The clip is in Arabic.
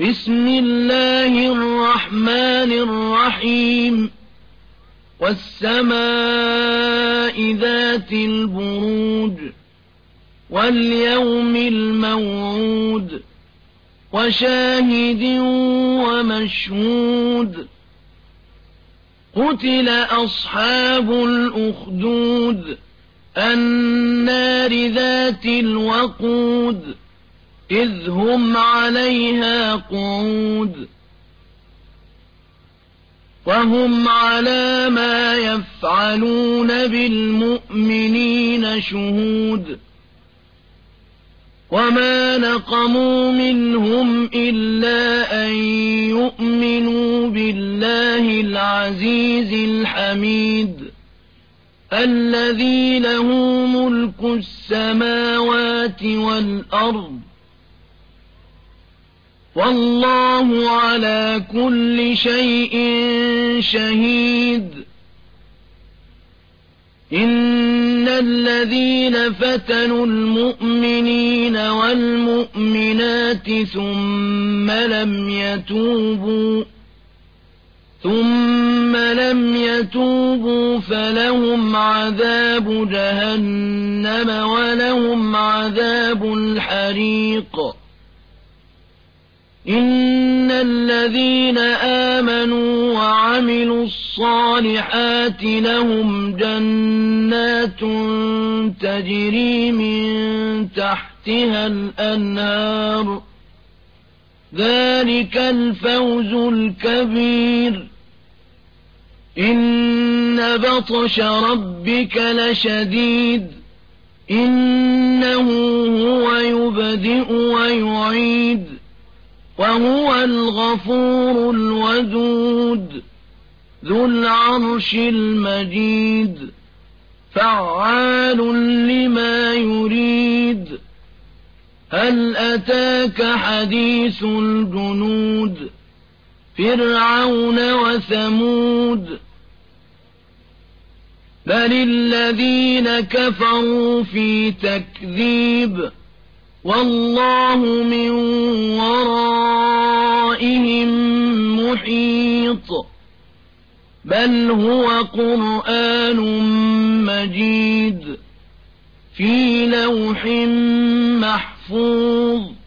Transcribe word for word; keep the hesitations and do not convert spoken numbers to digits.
بسم الله الرحمن الرحيم والسماء ذات البروج واليوم الموعود وشاهد ومشهود قتل أصحاب الأخدود النار ذات الوقود إذ هم عليها قعود وهم على ما يفعلون بالمؤمنين شهود وما نقموا منهم إلا أن يؤمنوا بالله العزيز الحميد الذي له ملك السماوات والأرض والله على كل شيء شهيد إن الذين فتنوا المؤمنين والمؤمنات ثم لم يتوبوا ثم لم يتوبوا فلهم عذاب جهنم ولهم عذاب الحريق إن الذين آمنوا وعملوا الصالحات لهم جنات تجري من تحتها الأنهار ذلك الفوز الكبير إن بطش ربك لشديد إنه هو يبدئ ويعيد وهو الغفور الودود ذو العرش المجيد فعال لما يريد هل أتاك حديث الجنود فرعون وثمود بل الذين كفروا في تكذيب والله من ورائهم محيط بل هو قرآن مجيد في لوح محفوظ